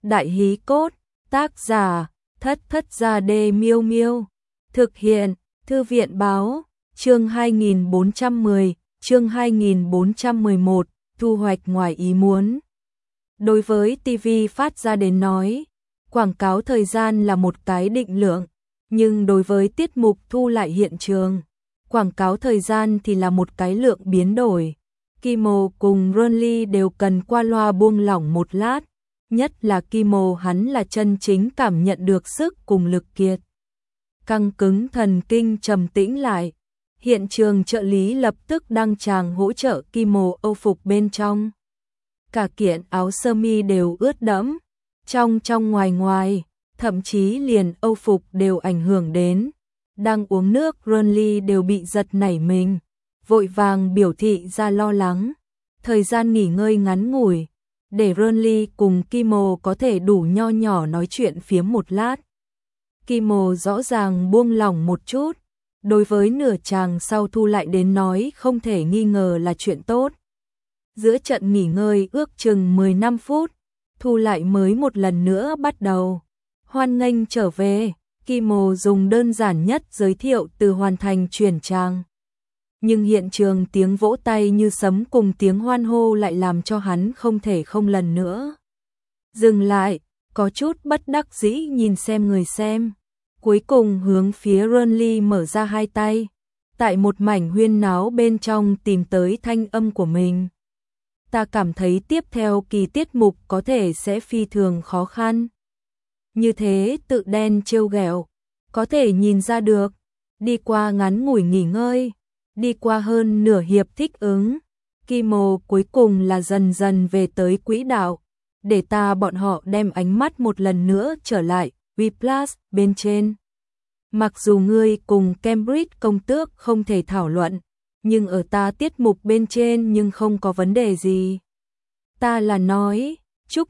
Đại hí cốt, tác giả, Thất Thất Gia Đê Miêu Miêu. Thực hiện, Thư viện báo, chương 2410, chương 2411, thu hoạch ngoài ý muốn. Đối với TV phát ra đến nói, quảng cáo thời gian là một cái định lượng, nhưng đối với tiết mục thu lại hiện trường, quảng cáo thời gian thì là một cái lượng biến đổi. Kimo cùng Ronly đều cần qua loa buông lỏng một lát, nhất là Kimo hắn là chân chính cảm nhận được sức cùng lực kiệt. Căng cứng thần kinh trầm tĩnh lại, hiện trường trợ lý lập tức đăng tràng hỗ trợ Kimo âu phục bên trong. Cả kiện áo sơ mi đều ướt đẫm, trong ngoài ngoài, thậm chí liền âu phục đều ảnh hưởng đến. Đang uống nước Ronly đều bị giật nảy mình, vội vàng biểu thị ra lo lắng. Thời gian nghỉ ngơi ngắn ngủi, để Ronly cùng Kimo có thể đủ nho nhỏ nói chuyện phiếm một lát. Kimo rõ ràng buông lỏng một chút, đối với nửa chàng sau thu lại đến nói không thể nghi ngờ là chuyện tốt. Giữa trận nghỉ ngơi ước chừng 15 phút, thu lại mới một lần nữa bắt đầu. Hoan nghênh trở về, Kimo dùng đơn giản nhất giới thiệu từ hoàn thành chuyển trang. Nhưng hiện trường tiếng vỗ tay như sấm cùng tiếng hoan hô lại làm cho hắn không thể không lần nữa dừng lại, có chút bất đắc dĩ nhìn xem người xem. Cuối cùng hướng phía Ronly mở ra hai tay, tại một mảnh huyên náo bên trong tìm tới thanh âm của mình. Ta cảm thấy tiếp theo kỳ tiết mục có thể sẽ phi thường khó khăn. Như thế tự đen trêu ghẹo, có thể nhìn ra được, đi qua ngắn ngủi nghỉ ngơi, đi qua hơn nửa hiệp thích ứng, Kimo cuối cùng là dần dần về tới quỹ đạo, để ta bọn họ đem ánh mắt một lần nữa trở lại, V+ bên trên. Mặc dù ngươi cùng Cambridge công tước không thể thảo luận, nhưng ở ta tiết mục bên trên nhưng không có vấn đề gì. Ta là nói, chúc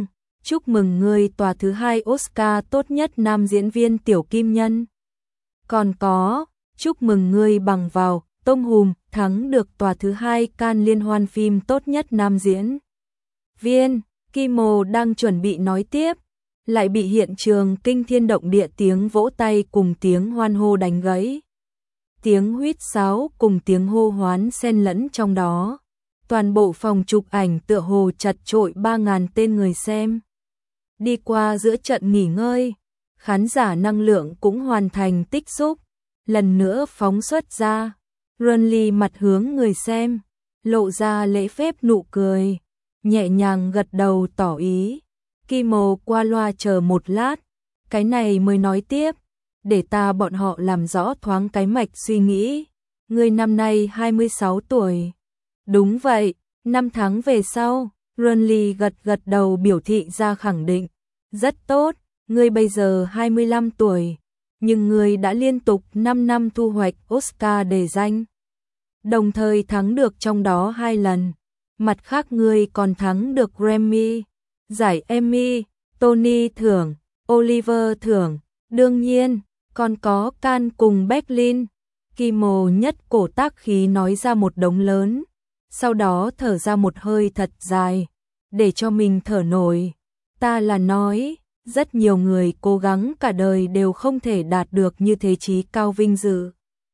mừng ngươi tòa thứ 2 Oscar tốt nhất nam diễn viên tiểu kim nhân. Còn có, chúc mừng ngươi bằng vào Tông Hùm thắng được tòa thứ 2 Cannes liên hoan phim tốt nhất nam diễn viên. Kimo đang chuẩn bị nói tiếp, lại bị hiện trường kinh thiên động địa tiếng vỗ tay cùng tiếng hoan hô đánh gãy. Tiếng huýt sáo cùng tiếng hô hoán xen lẫn trong đó. Toàn bộ phòng chụp ảnh tựa hồ chật trội 3.000 tên người xem. Đi qua giữa trận nghỉ ngơi, khán giả năng lượng cũng hoàn thành tích xúc, lần nữa phóng xuất ra. Ronly mặt hướng người xem, lộ ra lễ phép nụ cười, nhẹ nhàng gật đầu tỏ ý. Kimo qua loa chờ một lát, cái này mới nói tiếp, để ta bọn họ làm rõ thoáng cái mạch suy nghĩ. Ngươi năm nay 26 tuổi. Đúng vậy, 5 tháng về sau, Ronly gật đầu biểu thị ra khẳng định. Rất tốt, ngươi bây giờ 25 tuổi, nhưng ngươi đã liên tục 5 năm thu hoạch Oscar đề danh. Đồng thời thắng được trong đó 2 lần. Mặt khác ngươi còn thắng được Grammy, giải Emmy, Tony thưởng, Oliver thưởng, đương nhiên, còn có Cannes cùng Berlin. Kimo nhất cổ tác khí nói ra một đống lớn, sau đó thở ra một hơi thật dài, để cho mình thở nổi. Ta là nói, rất nhiều người cố gắng cả đời đều không thể đạt được như thế chí cao vinh dự.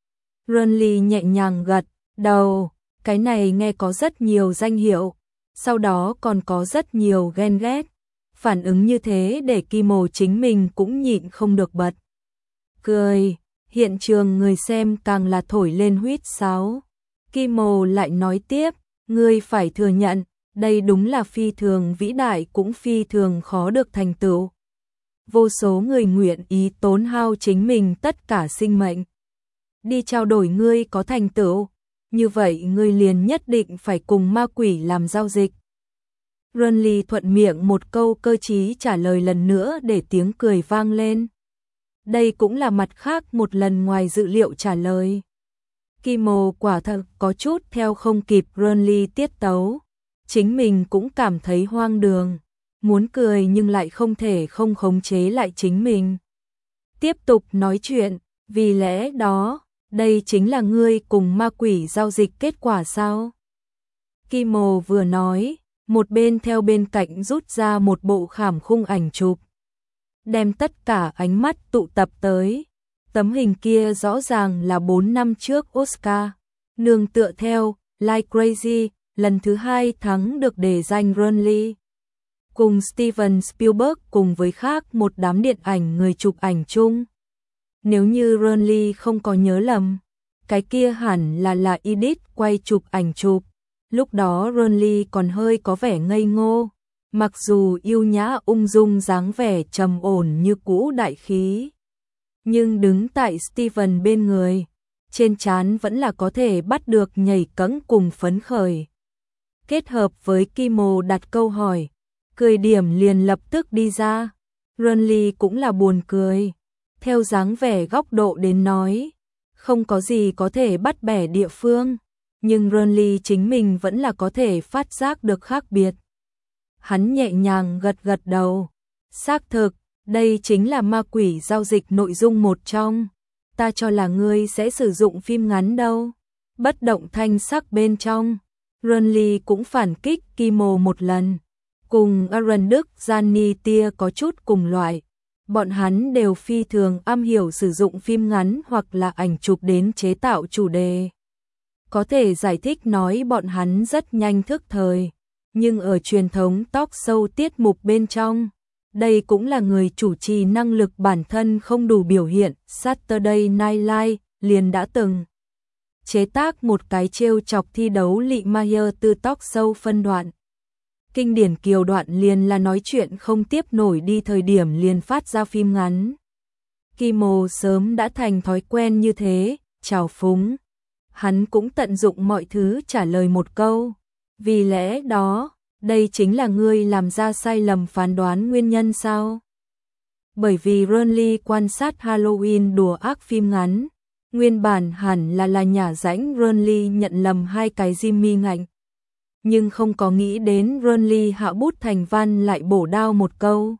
Ronly nhẹ nhàng gật đầu, cái này nghe có rất nhiều danh hiệu, sau đó còn có rất nhiều ghen ghét. Phản ứng như thế để Kimo chính mình cũng nhịn không được bật cười. Hiện trường người xem càng là thổi lên huýt sáo. Kimo lại nói tiếp, ngươi phải thừa nhận, đây đúng là phi thường vĩ đại cũng phi thường khó được thành tựu. Vô số người nguyện ý tốn hao chính mình tất cả sinh mệnh đi trao đổi ngươi có thành tựu, như vậy ngươi liền nhất định phải cùng ma quỷ làm giao dịch. Ronly thuận miệng một câu cơ trí trả lời lần nữa để tiếng cười vang lên. Đây cũng là mặt khác một lần ngoài dự liệu trả lời. Kimo quả thật có chút theo không kịp Ronly tiết tấu. Chính mình cũng cảm thấy hoang đường, muốn cười nhưng lại không thể không khống chế lại chính mình. Tiếp tục nói chuyện, vì lẽ đó, đây chính là ngươi cùng ma quỷ giao dịch kết quả sao? Kimo vừa nói, một bên theo bên cạnh rút ra một bộ khảm khung ảnh chụp, đem tất cả ánh mắt tụ tập tới. Tấm hình kia rõ ràng là 4 năm trước Oscar, nương tựa theo Like Crazy, lần thứ 2 thắng được đề danh Runley. Cùng Steven Spielberg cùng với khác một đám điện ảnh người chụp ảnh chung. Nếu như Runley không có nhớ lầm, cái kia hẳn là Edith quay chụp ảnh chụp. Lúc đó Runley còn hơi có vẻ ngây ngô, mặc dù yêu nhã ung dung dáng vẻ trầm ổn như cũ đại khí. Nhưng đứng tại Steven bên người, trên trán vẫn là có thể bắt được nhảy cẫng cùng phấn khởi. Kết hợp với Kimo đặt câu hỏi, cười điểm liền lập tức đi ra. Runley cũng là buồn cười, theo dáng vẻ góc độ đến nói, không có gì có thể bắt bẻ địa phương, nhưng Runley chính mình vẫn là có thể phát giác được khác biệt. Hắn nhẹ nhàng gật gật đầu, xác thực, đây chính là ma quỷ giao dịch nội dung một trong. Ta cho là ngươi sẽ sử dụng phim ngắn đâu. Bất động thanh sắc bên trong, Runley cũng phản kích Kimo một lần. Cùng Aaron Đức Gianni Tia có chút cùng loại. Bọn hắn đều phi thường am hiểu sử dụng phim ngắn hoặc là ảnh chụp đến chế tạo chủ đề. Có thể giải thích nói bọn hắn rất nhanh thức thời. Nhưng ở truyền thống talk show tiết mục bên trong, đây cũng là người chủ trì năng lực bản thân không đủ biểu hiện. Saturday Night Live liền đã từng chế tác một cái trêu chọc thi đấu Lị Mayer từ talk show phân đoạn. Kinh điển kiều đoạn liền là nói chuyện không tiếp nổi đi thời điểm liền phát ra phim ngắn. Kimo sớm đã thành thói quen như thế, trào phúng. Hắn cũng tận dụng mọi thứ trả lời một câu. Vì lẽ đó, đây chính là ngươi làm ra sai lầm phán đoán nguyên nhân sao? Bởi vì Runley quan sát Halloween đùa ác phim ngắn, nguyên bản hẳn là nhả rãnh Runley nhận lầm hai cái Jimmy ngạnh. Nhưng không có nghĩ đến Runley hạ bút thành văn lại bổ đao một câu.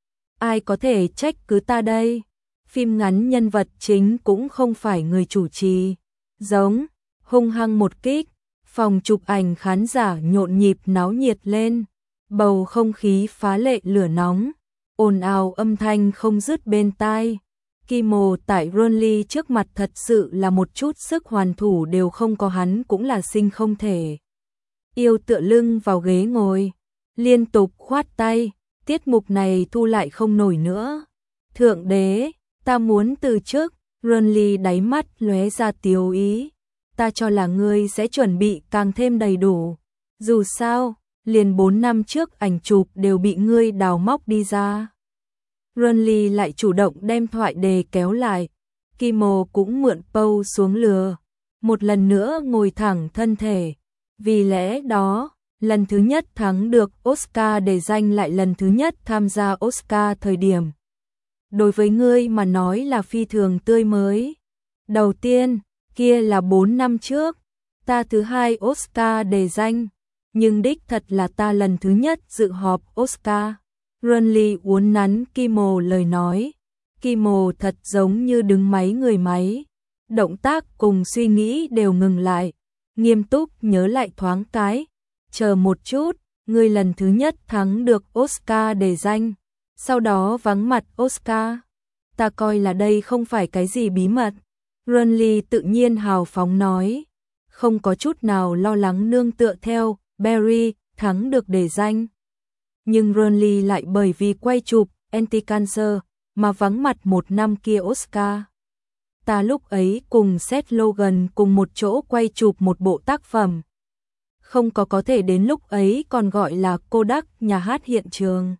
Ai có thể trách cứ ta đây? Phim ngắn nhân vật chính cũng không phải người chủ trì. Giống, hung hăng một kích, phòng chụp ảnh khán giả nhộn nhịp náo nhiệt lên. Bầu không khí phá lệ lửa nóng, ồn ào âm thanh không dứt bên tai. Kimo tại Runley trước mặt thật sự là một chút sức hoàn thủ đều không có, hắn cũng là sinh không thể. Yêu tựa lưng vào ghế ngồi, liên tục khoát tay, tiết mục này thu lại không nổi nữa. Thượng đế, ta muốn từ chức. Runley đáy mắt lóe ra tiếu ý. Ta cho là ngươi sẽ chuẩn bị càng thêm đầy đủ. Dù sao, liền 4 năm trước ảnh chụp đều bị ngươi đào móc đi ra. Runley lại chủ động đem thoại đề kéo lại. Kimo cũng mượn pâu xuống lừa. Một lần nữa ngồi thẳng thân thể. Vì lẽ đó, lần thứ nhất thắng được Oscar để danh lại lần thứ nhất tham gia Oscar thời điểm. Đối với ngươi mà nói là phi thường tươi mới. Đầu tiên, kia là 4 năm trước, ta thứ hai Oscar đề danh, nhưng đích thật là ta lần thứ nhất dự họp Oscar. Runley uốn nắn Kimo lời nói. Kimo thật giống như đứng máy người máy. Động tác cùng suy nghĩ đều ngừng lại. Nghiêm túc nhớ lại thoáng cái. Chờ một chút, ngươi lần thứ nhất thắng được Oscar đề danh. Sau đó vắng mặt Oscar. Ta coi là đây không phải cái gì bí mật. Runley tự nhiên hào phóng nói. Không có chút nào lo lắng nương tựa theo, Barry thắng được đề danh. Nhưng Runley lại bởi vì quay chụp Anti-Cancer mà vắng mặt một năm kia Oscar. Ta lúc ấy cùng Seth Rogen cùng một chỗ quay chụp một bộ tác phẩm. Không có thể đến lúc ấy còn gọi là Kodak nhà hát hiện trường.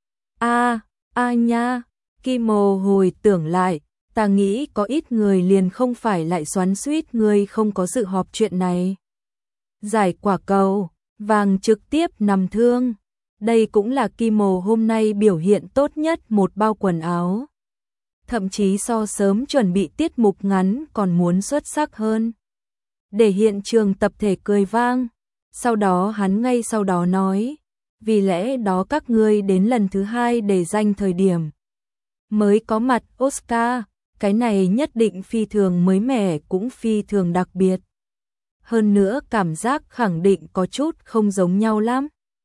Nha, Kimo hồi tưởng lại, ta nghĩ có ít người liền không phải lại xoắn xuýt người không có dự họp chuyện này. Giải quả cầu, vàng trực tiếp nằm thương. Đây cũng là Kimo hôm nay biểu hiện tốt nhất một bao quần áo. Thậm chí so sớm chuẩn bị tiết mục ngắn còn muốn xuất sắc hơn. Để hiện trường tập thể cười vang. Sau đó hắn ngay sau đó nói. Vì lẽ đó các ngươi đến lần thứ hai để danh thời điểm mới có mặt Oscar. Cái này nhất định phi thường mới mẻ cũng phi thường đặc biệt. Hơn nữa cảm giác khẳng định có chút không giống nhau lắm.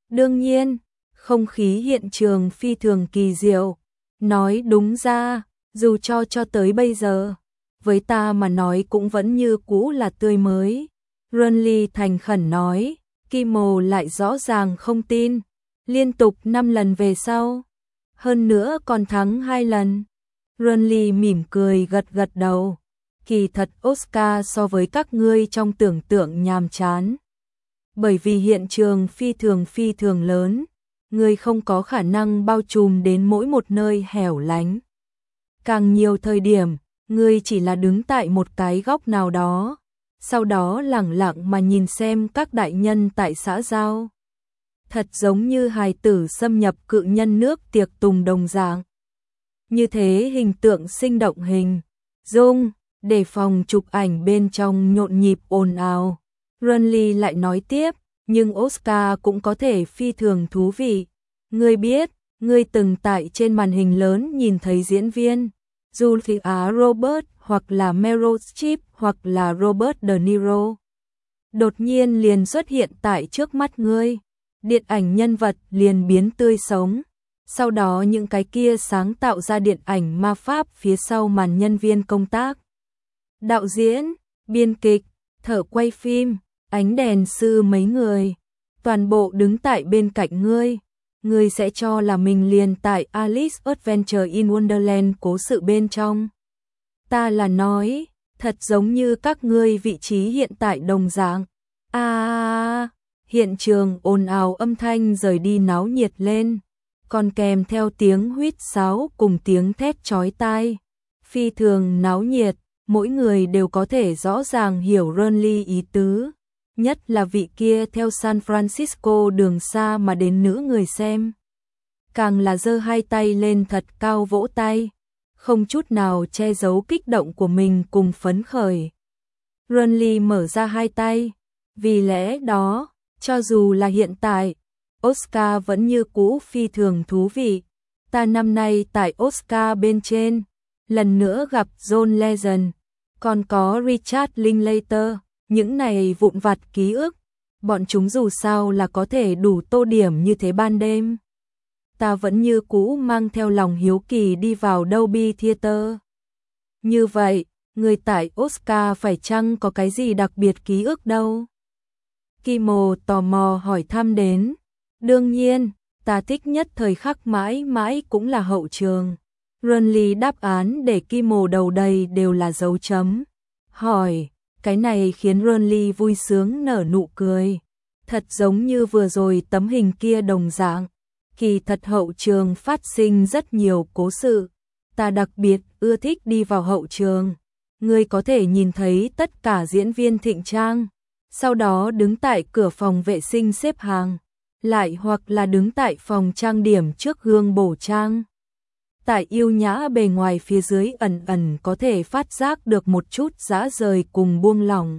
Đương nhiên, không khí hiện trường phi thường kỳ diệu. Nói đúng ra, dù cho tới bây giờ, với ta mà nói cũng vẫn như cũ là tươi mới. Runly thành khẩn nói, Kimo lại rõ ràng không tin. Liên tục 5 lần về sau. Hơn nữa còn thắng 2 lần. Runly mỉm cười gật gật đầu. Kỳ thật Oscar so với các ngươi trong tưởng tượng nhàm chán. Bởi vì hiện trường phi thường lớn, ngươi không có khả năng bao trùm đến mỗi một nơi hẻo lánh. Càng nhiều thời điểm, ngươi chỉ là đứng tại một cái góc nào đó, sau đó lẳng lặng mà nhìn xem các đại nhân tại xã giao. Thật giống như hài tử xâm nhập cự nhân nước tiệc tùng đồng dạng. Như thế hình tượng sinh động hình dung, để phòng chụp ảnh bên trong nhộn nhịp ồn ào. Runly lại nói tiếp, nhưng Oscar cũng có thể phi thường thú vị. Ngươi biết, ngươi từng tại trên màn hình lớn nhìn thấy diễn viên Julia Roberts hoặc là Meryl Streep hoặc là Robert De Niro. Đột nhiên liền xuất hiện tại trước mắt ngươi. Điện ảnh nhân vật liền biến tươi sống. Sau đó những cái kia sáng tạo ra điện ảnh ma pháp phía sau màn nhân viên công tác. Đạo diễn, biên kịch, thợ quay phim, ánh đèn sư mấy người. Toàn bộ đứng tại bên cạnh ngươi. Ngươi sẽ cho là mình liền tại Alice Adventure in Wonderland cố sự bên trong. Ta là nói, thật giống như các ngươi vị trí hiện tại đồng dạng. Hiện trường ồn ào âm thanh rời đi náo nhiệt lên, còn kèm theo tiếng huýt sáo cùng tiếng thét chói tai. Phi thường náo nhiệt, mỗi người đều có thể rõ ràng hiểu Runly ý tứ, nhất là vị kia theo San Francisco đường xa mà đến nữ người xem. Càng là giơ hai tay lên thật cao vỗ tay, không chút nào che giấu kích động của mình cùng phấn khởi. Runly mở ra hai tay, vì lẽ đó, cho dù là hiện tại, Oscar vẫn như cũ phi thường thú vị. Ta năm nay tại Oscar bên trên, lần nữa gặp John Legend, còn có Richard Linklater, những này vụn vặt ký ức, bọn chúng dù sao là có thể đủ tô điểm như thế ban đêm. Ta vẫn như cũ mang theo lòng hiếu kỳ đi vào Dolby Theater. Như vậy, người tại Oscar phải chăng có cái gì đặc biệt ký ức đâu? Kimo tò mò hỏi thăm đến. Đương nhiên, ta thích nhất thời khắc mãi mãi cũng là hậu trường. Runly đáp án để Kimo đầu đầy đều là dấu chấm. Hỏi, cái này khiến Runly vui sướng nở nụ cười. Thật giống như vừa rồi tấm hình kia đồng dạng. Kỳ thật hậu trường phát sinh rất nhiều cố sự. Ta đặc biệt ưa thích đi vào hậu trường. Ngươi có thể nhìn thấy tất cả diễn viên thịnh trang. Sau đó đứng tại cửa phòng vệ sinh xếp hàng. Lại hoặc là đứng tại phòng trang điểm trước gương bổ trang. Tại yêu nhã bề ngoài phía dưới ẩn ẩn có thể phát giác được một chút dã rời cùng buông lỏng.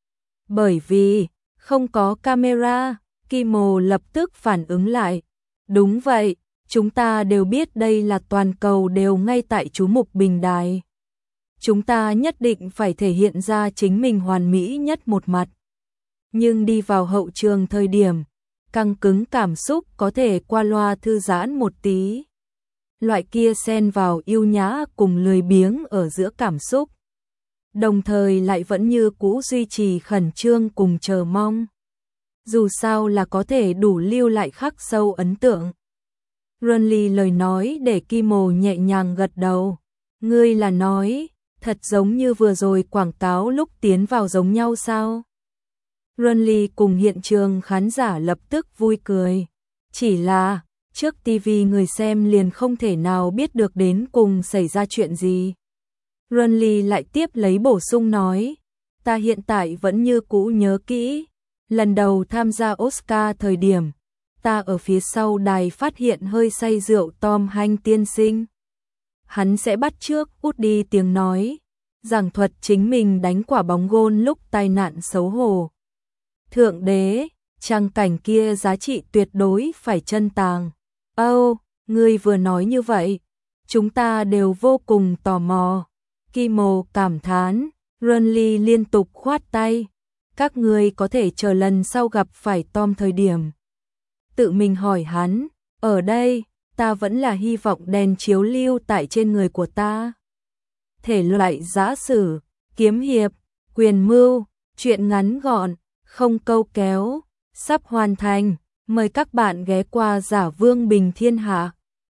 Bởi vì không có camera, Kimo lập tức phản ứng lại. Đúng vậy, chúng ta đều biết đây là toàn cầu đều ngay tại chú mục bình đài. Chúng ta nhất định phải thể hiện ra chính mình hoàn mỹ nhất một mặt. Nhưng đi vào hậu trường thời điểm, căng cứng cảm xúc có thể qua loa thư giãn một tí. Loại kia xen vào yêu nhã cùng lười biếng ở giữa cảm xúc. Đồng thời lại vẫn như cũ duy trì khẩn trương cùng chờ mong. Dù sao là có thể đủ lưu lại khắc sâu ấn tượng. Runly lời nói để Kimo nhẹ nhàng gật đầu. Ngươi là nói, thật giống như vừa rồi quảng cáo lúc tiến vào giống nhau sao? Runly cùng hiện trường khán giả lập tức vui cười. Chỉ là, trước TV người xem liền không thể nào biết được đến cùng xảy ra chuyện gì. Runly lại tiếp lấy bổ sung nói, ta hiện tại vẫn như cũ nhớ kỹ. Lần đầu tham gia Oscar thời điểm, ta ở phía sau đài phát hiện hơi say rượu Tom Hanks tiên sinh. Hắn sẽ bắt chước Woody tiếng nói, giảng thuật chính mình đánh quả bóng gôn lúc tai nạn xấu hổ. Thượng đế, trang cảnh kia giá trị tuyệt đối phải chân tàng. Ngươi vừa nói như vậy, chúng ta đều vô cùng tò mò. Kimo cảm thán, Runly liên tục khoát tay. Các ngươi có thể chờ lần sau gặp phải Tom thời điểm. tự mình hỏi hắn, ở đây, ta vẫn là hy vọng đèn chiếu lưu tại trên người của ta. Thể loại giã sử, kiếm hiệp, quyền mưu, truyện ngắn gọn, không câu kéo, sắp hoàn thành, mời các bạn ghé qua Giả Vương Bình Thiên Hạ.